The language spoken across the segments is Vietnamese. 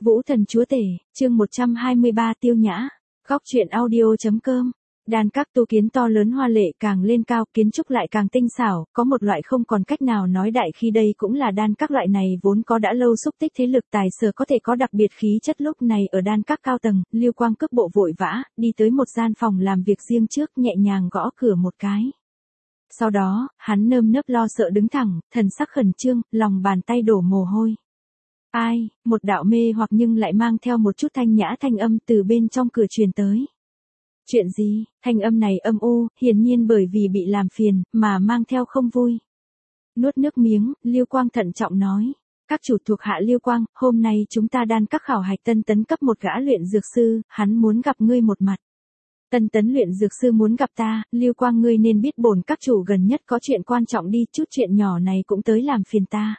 Vũ Thần Chúa Tể, chương 123 Tiêu Nhã. Góc truyện audio.com. Đan các tu kiến to lớn hoa lệ càng lên cao, kiến trúc lại càng tinh xảo, có một loại không còn cách nào nói đại khi đây cũng là đan các loại này vốn có đã lâu xúc tích thế lực tài sở có thể có đặc biệt khí chất. Lúc này ở đan các cao tầng, Lưu Quang cước bộ vội vã, đi tới một gian phòng làm việc riêng trước, nhẹ nhàng gõ cửa một cái. Sau đó, hắn nơm nớp lo sợ đứng thẳng, thần sắc khẩn trương, lòng bàn tay đổ mồ hôi. Ai, một đạo mê hoặc nhưng lại mang theo một chút thanh nhã thanh âm từ bên trong cửa truyền tới. Chuyện gì? Thanh âm này âm u, hiển nhiên bởi vì bị làm phiền, mà mang theo không vui. Nuốt nước miếng, Lưu Quang thận trọng nói. Các chủ thuộc hạ Lưu Quang, hôm nay chúng ta đan các khảo hạch tân tấn cấp một gã luyện dược sư, hắn muốn gặp ngươi một mặt. Tân tấn luyện dược sư muốn gặp ta, Lưu Quang ngươi nên biết bổn các chủ gần nhất có chuyện quan trọng đi, chút chuyện nhỏ này cũng tới làm phiền ta.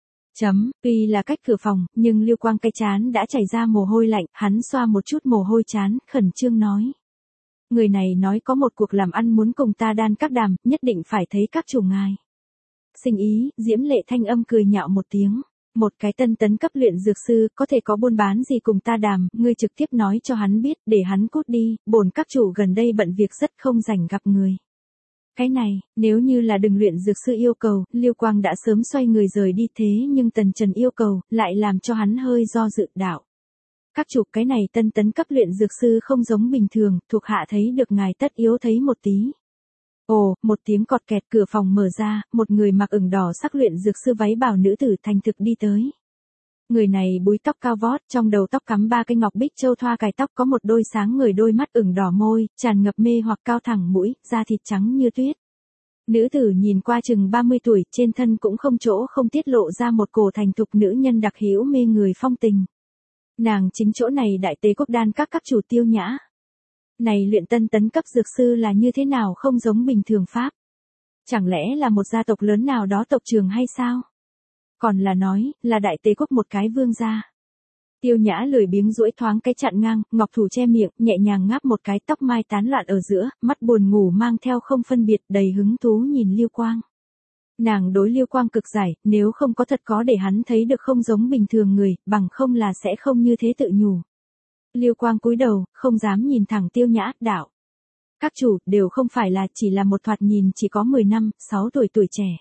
Tuy là cách cửa phòng, nhưng Lưu Quang cái chán đã chảy ra mồ hôi lạnh, hắn xoa một chút mồ hôi chán, khẩn trương nói. Người này nói có một cuộc làm ăn muốn cùng ta đan các đàm, nhất định phải thấy các chủ ngài. Sinh ý, Diễm Lệ thanh âm cười nhạo một tiếng. Một cái tân tấn cấp luyện dược sư, có thể có buôn bán gì cùng ta đàm, ngươi trực tiếp nói cho hắn biết, để hắn cút đi, bổn các chủ gần đây bận việc rất không rảnh gặp người. Cái này, nếu như là đừng luyện dược sư yêu cầu, Lưu Quang đã sớm xoay người rời đi, thế nhưng Tần Trần yêu cầu, lại làm cho hắn hơi do dự đạo. Các chủ, cái này tân tấn cấp luyện dược sư không giống bình thường, thuộc hạ thấy được ngài tất yếu thấy một tí. Ồ, một tiếng cọt kẹt, cửa phòng mở ra, một người mặc ửng đỏ sắc luyện dược sư váy bào nữ tử thành thực đi tới. Người này búi tóc cao vót, trong đầu tóc cắm 3 cây ngọc bích châu thoa cài tóc, có một đôi sáng người đôi mắt ửng đỏ, môi tràn ngập mê hoặc, cao thẳng mũi, da thịt trắng như tuyết. Nữ tử nhìn qua chừng 30 tuổi, trên thân cũng không chỗ không tiết lộ ra một cổ thành thục nữ nhân đặc hữu mê người phong tình. Nàng chính chỗ này đại tế quốc đan các chủ Tiêu Nhã. Này luyện tân tấn cấp dược sư là như thế nào không giống bình thường pháp? Chẳng lẽ là một gia tộc lớn nào đó tộc trường hay sao? Còn là nói, là đại tế quốc một cái vương gia. Tiêu Nhã lười biếng duỗi thoáng cái chặn ngang, ngọc thủ che miệng, nhẹ nhàng ngáp một cái, tóc mai tán loạn ở giữa, mắt buồn ngủ mang theo không phân biệt, đầy hứng thú nhìn Lưu Quang. Nàng đối Lưu Quang cực giải, nếu không có thật có để hắn thấy được không giống bình thường người, bằng không là sẽ không như thế tự nhủ. Lưu Quang cúi đầu, không dám nhìn thẳng Tiêu Nhã, đạo. Các chủ, đều không phải là chỉ là một thoạt nhìn chỉ có 10 năm, 6 tuổi tuổi trẻ.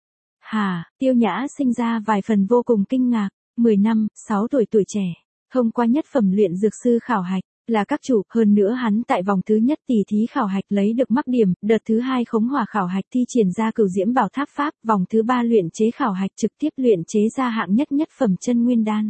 Hà, Tiêu Nhã sinh ra vài phần vô cùng kinh ngạc, 10 năm, 6 tuổi tuổi trẻ, thông qua nhất phẩm luyện dược sư khảo hạch, là các chủ, hơn nữa hắn tại vòng thứ nhất tỷ thí khảo hạch lấy được mắc điểm, đợt thứ 2 khống hỏa khảo hạch thi triển ra cửu diễm bảo tháp pháp, vòng thứ 3 luyện chế khảo hạch trực tiếp luyện chế ra hạng nhất nhất phẩm chân nguyên đan.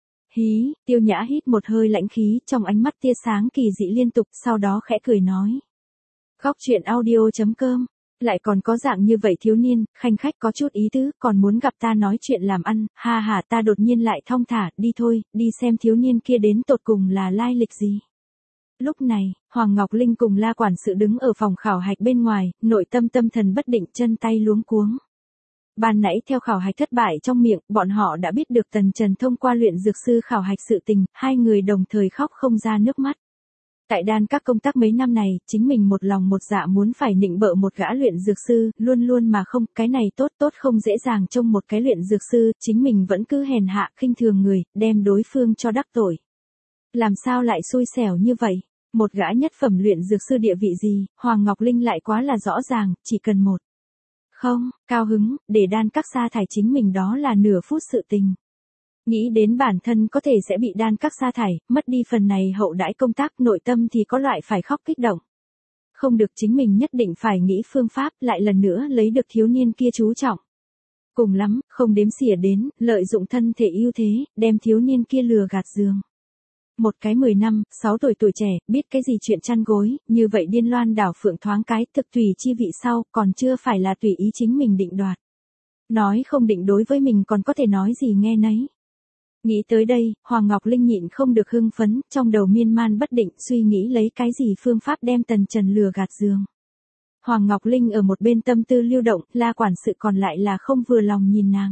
Hí, Tiêu Nhã hít một hơi lãnh khí, trong ánh mắt tia sáng kỳ dị liên tục, sau đó khẽ cười nói. Góc truyện audio.com. Lại còn có dạng như vậy thiếu niên, khanh khách có chút ý tứ, còn muốn gặp ta nói chuyện làm ăn, ha ha, ta đột nhiên lại thong thả, đi thôi, đi xem thiếu niên kia đến tột cùng là lai lịch gì. Lúc này, Hoàng Ngọc Linh cùng La quản sự đứng ở phòng khảo hạch bên ngoài, nội tâm tâm thần bất định, chân tay luống cuống. Ban nãy theo khảo hạch thất bại trong miệng, bọn họ đã biết được Tần Trần thông qua luyện dược sư khảo hạch sự tình, hai người đồng thời khóc không ra nước mắt. Tại đan các công tác mấy năm này, chính mình một lòng một dạ muốn phải nịnh bợ một gã luyện dược sư, luôn luôn mà không, cái này tốt không dễ dàng trông một cái luyện dược sư, chính mình vẫn cứ hèn hạ khinh thường người, đem đối phương cho đắc tội. Làm sao lại xui xẻo như vậy? Một gã nhất phẩm luyện dược sư địa vị gì, Hoàng Ngọc Linh lại quá là rõ ràng, chỉ cần một. Không, cao hứng, để đan các sa thải chính mình đó là nửa phút sự tình. Nghĩ đến bản thân có thể sẽ bị đan các sa thải, mất đi phần này hậu đãi công tác, nội tâm thì có loại phải khóc kích động. Không được, chính mình nhất định phải nghĩ phương pháp, lại lần nữa lấy được thiếu niên kia chú trọng. Cùng lắm, không đếm xỉa đến, lợi dụng thân thể ưu thế, đem thiếu niên kia lừa gạt giường. Một cái 10 năm, 6 tuổi tuổi trẻ, biết cái gì chuyện chăn gối, như vậy điên loan đảo phượng thoáng cái, thực tùy chi vị sau, còn chưa phải là tùy ý chính mình định đoạt. Nói không định đối với mình còn có thể nói gì nghe nấy. Nghĩ tới đây, Hoàng Ngọc Linh nhịn không được hưng phấn, trong đầu miên man bất định, suy nghĩ lấy cái gì phương pháp đem Tần Trần lừa gạt giường. Hoàng Ngọc Linh ở một bên tâm tư lưu động, La quản sự còn lại là không vừa lòng nhìn nàng.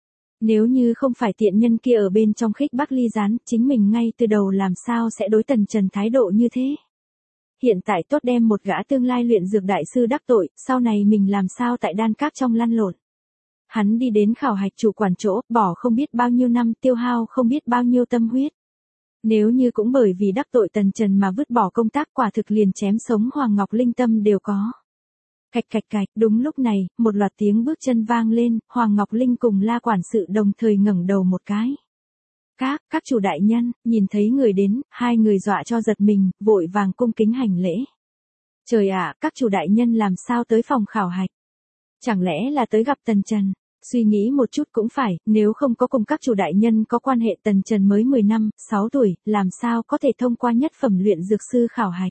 Nếu như không phải tiện nhân kia ở bên trong khích bác ly gián, chính mình ngay từ đầu làm sao sẽ đối Tần Trần thái độ như thế. Hiện tại tốt đem một gã tương lai luyện dược đại sư đắc tội, sau này mình làm sao tại đan các trong lăn lộn. Hắn đi đến khảo hạch chủ quản chỗ, bỏ không biết bao nhiêu năm, tiêu hao không biết bao nhiêu tâm huyết. Nếu như cũng bởi vì đắc tội Tần Trần mà vứt bỏ công tác, quả thực liền chém sống Hoàng Ngọc Linh tâm đều có. Cạch cạch cạch, đúng lúc này, một loạt tiếng bước chân vang lên, Hoàng Ngọc Linh cùng La quản sự đồng thời ngẩng đầu một cái. Các chủ đại nhân, nhìn thấy người đến, hai người dọa cho giật mình, vội vàng cung kính hành lễ. Trời ạ, các chủ đại nhân làm sao tới phòng khảo hạch? Chẳng lẽ là tới gặp Tần Trần? Suy nghĩ một chút cũng phải, nếu không có cùng các chủ đại nhân có quan hệ, Tần Trần mới 10 năm, 6 tuổi, làm sao có thể thông qua nhất phẩm luyện dược sư khảo hạch?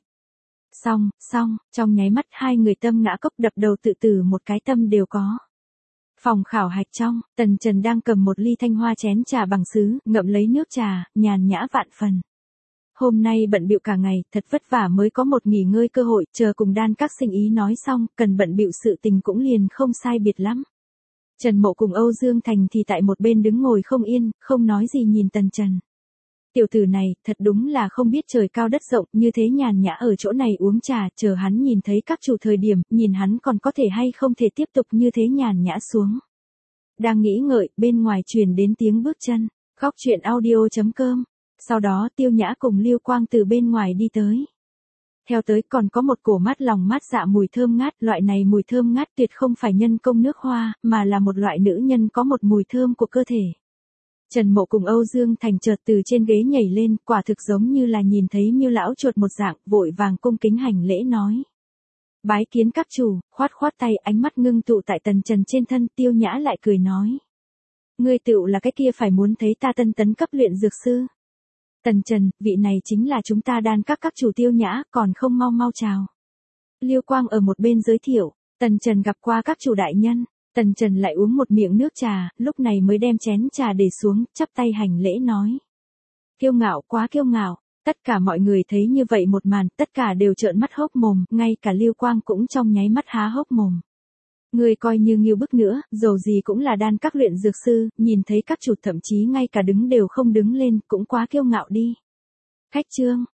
Xong, trong nháy mắt hai người tâm ngã cốc đập đầu tự tử một cái tâm đều có. Phòng khảo hạch trong, Tần Trần đang cầm một ly thanh hoa chén trà bằng sứ, ngậm lấy nước trà, nhàn nhã vạn phần. Hôm nay bận bịu cả ngày, thật vất vả mới có một nghỉ ngơi cơ hội, chờ cùng đan các sinh ý nói xong, cần bận bịu sự tình cũng liền không sai biệt lắm. Trần Mộ cùng Âu Dương Thành thì tại một bên đứng ngồi không yên, không nói gì nhìn Tần Trần. Tiểu tử này, thật đúng là không biết trời cao đất rộng, như thế nhàn nhã ở chỗ này uống trà, chờ hắn nhìn thấy các chủ thời điểm, nhìn hắn còn có thể hay không thể tiếp tục như thế nhàn nhã xuống. Đang nghĩ ngợi, bên ngoài truyền đến tiếng bước chân, Góc Chuyện Audio.com. Sau đó Tiêu Nhã cùng Lưu Quang từ bên ngoài đi tới. Theo tới còn có một cổ mát lòng mát dạ mùi thơm ngát, loại này mùi thơm ngát tuyệt không phải nhân công nước hoa, mà là một loại nữ nhân có một mùi thơm của cơ thể. Trần Mộ cùng Âu Dương Thành chợt từ trên ghế nhảy lên, quả thực giống như là nhìn thấy Miêu lão chuột một dạng, vội vàng cung kính hành lễ nói. Bái kiến các chủ, khoát tay, ánh mắt ngưng tụ tại Tần Trần trên thân, Tiêu Nhã lại cười nói. Ngươi tựu là cái kia phải muốn thấy ta tân tấn cấp luyện dược sư. Tần Trần, vị này chính là chúng ta đan các chủ Tiêu Nhã, còn không mau chào. Lưu Quang ở một bên giới thiệu, Tần Trần gặp qua các chủ đại nhân. Tần Trần lại uống một miệng nước trà, lúc này mới đem chén trà để xuống, chắp tay hành lễ nói. Kiêu ngạo, quá kiêu ngạo. Tất cả mọi người thấy như vậy một màn, tất cả đều trợn mắt hốc mồm, ngay cả Lưu Quang cũng trong nháy mắt há hốc mồm. Người coi như nghiêu bức nữa, dầu gì cũng là đan các luyện dược sư, nhìn thấy các chủ thậm chí ngay cả đứng đều không đứng lên, cũng quá kiêu ngạo đi. Khách trương,